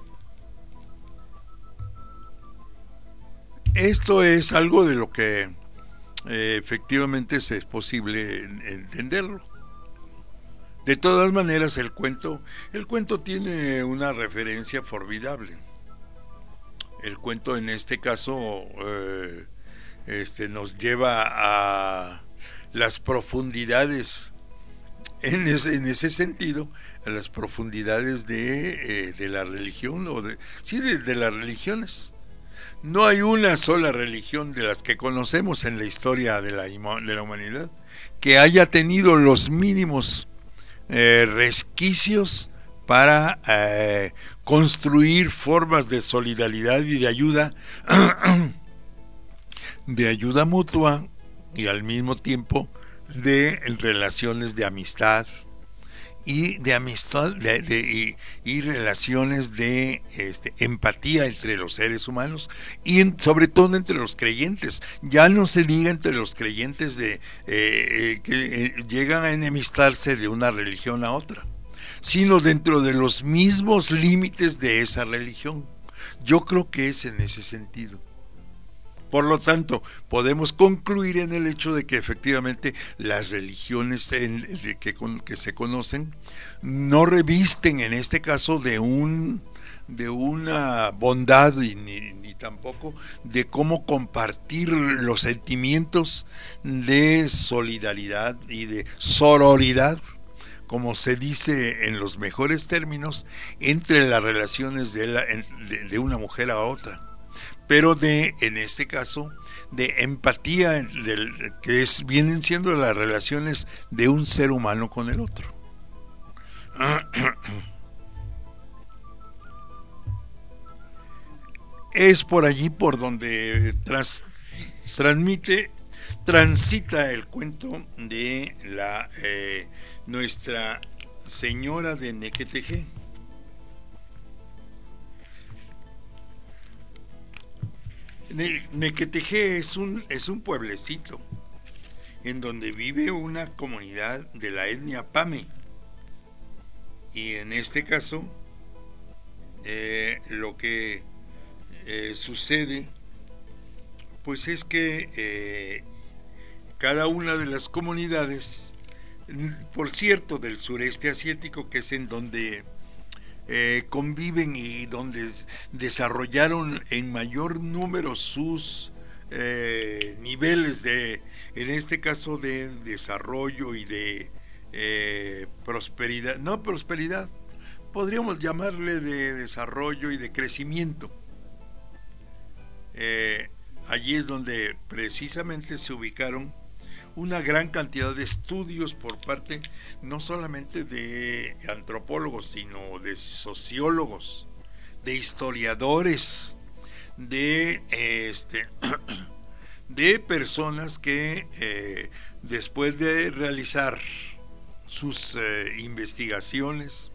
S4: Esto es algo de lo que eh, efectivamente es posible entenderlo. De todas maneras, el cuento, el cuento tiene una referencia formidable. El cuento, en este caso, eh, este, nos lleva a las profundidades, en ese, en ese sentido, a las profundidades de, eh, de la religión, o de, sí, de, de las religiones. No hay una sola religión de las que conocemos en la historia de la, de la humanidad que haya tenido los mínimos eh, resquicios para eh, construir formas de solidaridad y de ayuda, de ayuda mutua y al mismo tiempo de relaciones de amistad y de amistad de, de, y, y relaciones de este, empatía entre los seres humanos y en, sobre todo entre los creyentes. Ya no se diga entre los creyentes de eh, eh, que eh, llegan a enemistarse de una religión a otra, sino dentro de los mismos límites de esa religión. Yo creo que es en ese sentido. Por lo tanto, podemos concluir en el hecho de que efectivamente las religiones en, de que, que se conocen no revisten en este caso de un, de una bondad y ni, ni tampoco de cómo compartir los sentimientos de solidaridad y de sororidad, como se dice en los mejores términos, entre las relaciones de, la, de, de una mujer a otra, pero de, en este caso, de empatía, de, que es, vienen siendo las relaciones de un ser humano con el otro. Es por allí por donde tras, transmite, transita el cuento de la eh, Nuestra Señora de Nequetejé. Ne- Nequetejé es un, es un pueblecito en donde vive una comunidad de la etnia Pame, y en este caso eh, lo que eh, sucede pues es que eh, cada una de las comunidades, por cierto, del sureste asiático, que es en donde eh, conviven y donde desarrollaron en mayor número sus eh, niveles de, en este caso, de desarrollo y de eh, prosperidad, no prosperidad, podríamos llamarle de desarrollo y de crecimiento. Eh, allí es donde precisamente se ubicaron una gran cantidad de estudios por parte no solamente de antropólogos, sino de sociólogos, de historiadores, de este de personas que eh, después de realizar sus eh, investigaciones,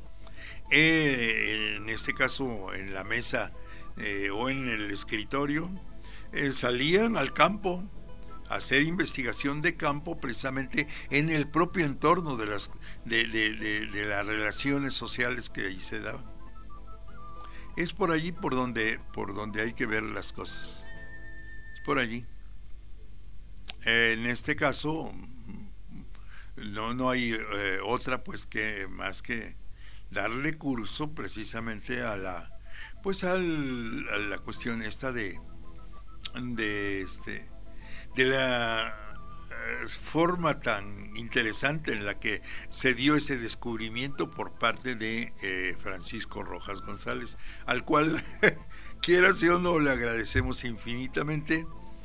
S4: eh, en este caso en la mesa eh, o en el escritorio, eh, salían al campo a hacer investigación de campo precisamente en el propio entorno de las de, de, de, de las relaciones sociales que ahí se daban. Es por allí por donde por donde hay que ver las cosas. Es por allí. Eh, en este caso no no hay eh, otra pues que más que darle curso precisamente a la pues al, a la cuestión esta de de este de la eh, forma tan interesante en la que se dio ese descubrimiento por parte de eh, Francisco Rojas González, al cual quiera sí o no le agradecemos infinitamente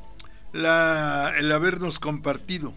S4: la, el habernos compartido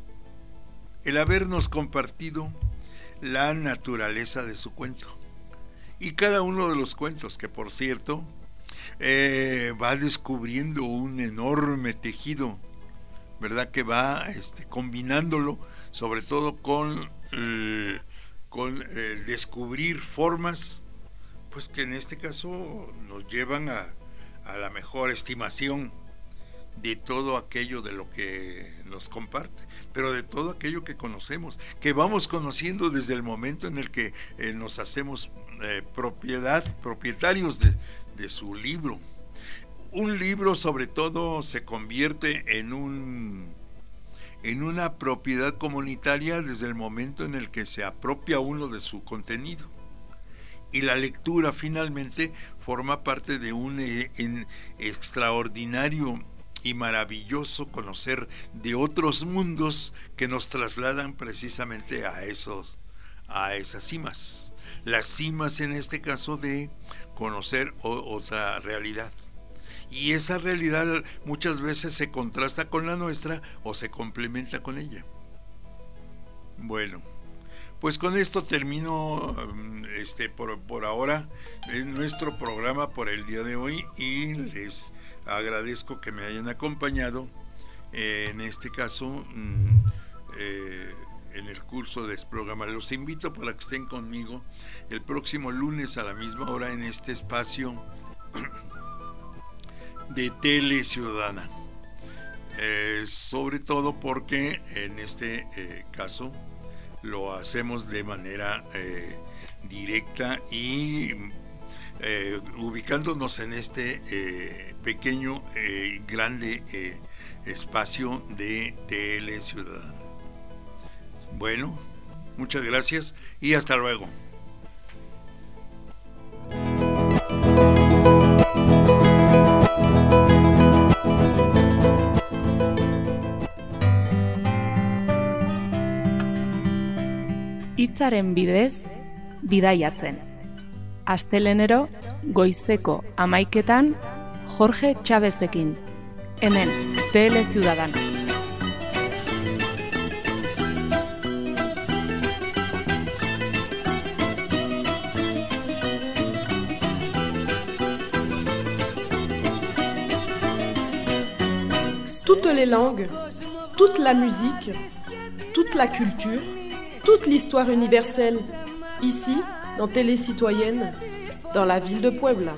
S4: el habernos compartido la naturaleza de su cuento y cada uno de los cuentos, que por cierto eh, va descubriendo un enorme tejido, ¿verdad? Que va este, combinándolo sobre todo con el, con el descubrir formas pues que en este caso nos llevan a, a la mejor estimación de todo aquello de lo que nos comparte, pero de todo aquello que conocemos, que vamos conociendo desde el momento en el que eh, nos hacemos eh, propiedad, propietarios de, de su libro. Un libro sobre todo se convierte en un en una propiedad comunitaria desde el momento en el que se apropia uno de su contenido. Y la lectura finalmente forma parte de un eh, en extraordinario y maravilloso conocer de otros mundos que nos trasladan precisamente a esos, a esas cimas. Las cimas en este caso de conocer o, otra realidad. Y esa realidad muchas veces se contrasta con la nuestra o se complementa con ella. Bueno, pues con esto termino este por, por ahora nuestro programa por el día de hoy y les agradezco que me hayan acompañado eh, en este caso eh, en el curso de este programa. Los invito para que estén conmigo el próximo lunes a la misma hora en este espacio de Tele Ciudadana, eh, sobre todo porque en este eh, caso lo hacemos de manera eh, directa y eh, ubicándonos en este eh, pequeño eh, grande eh, espacio de Tele Ciudadana. Bueno, muchas gracias y hasta luego.
S1: hitzaren bidez bidaiatzen. Astelenero goizeko hamaiketan Jorge Chavezekin. Hemen, Tele Ciudadana.
S2: Toutes les langues, toute la musique, toute la culture, toute l'histoire universelle, ici, dans Télé Citoyenne, dans la ville de Puebla.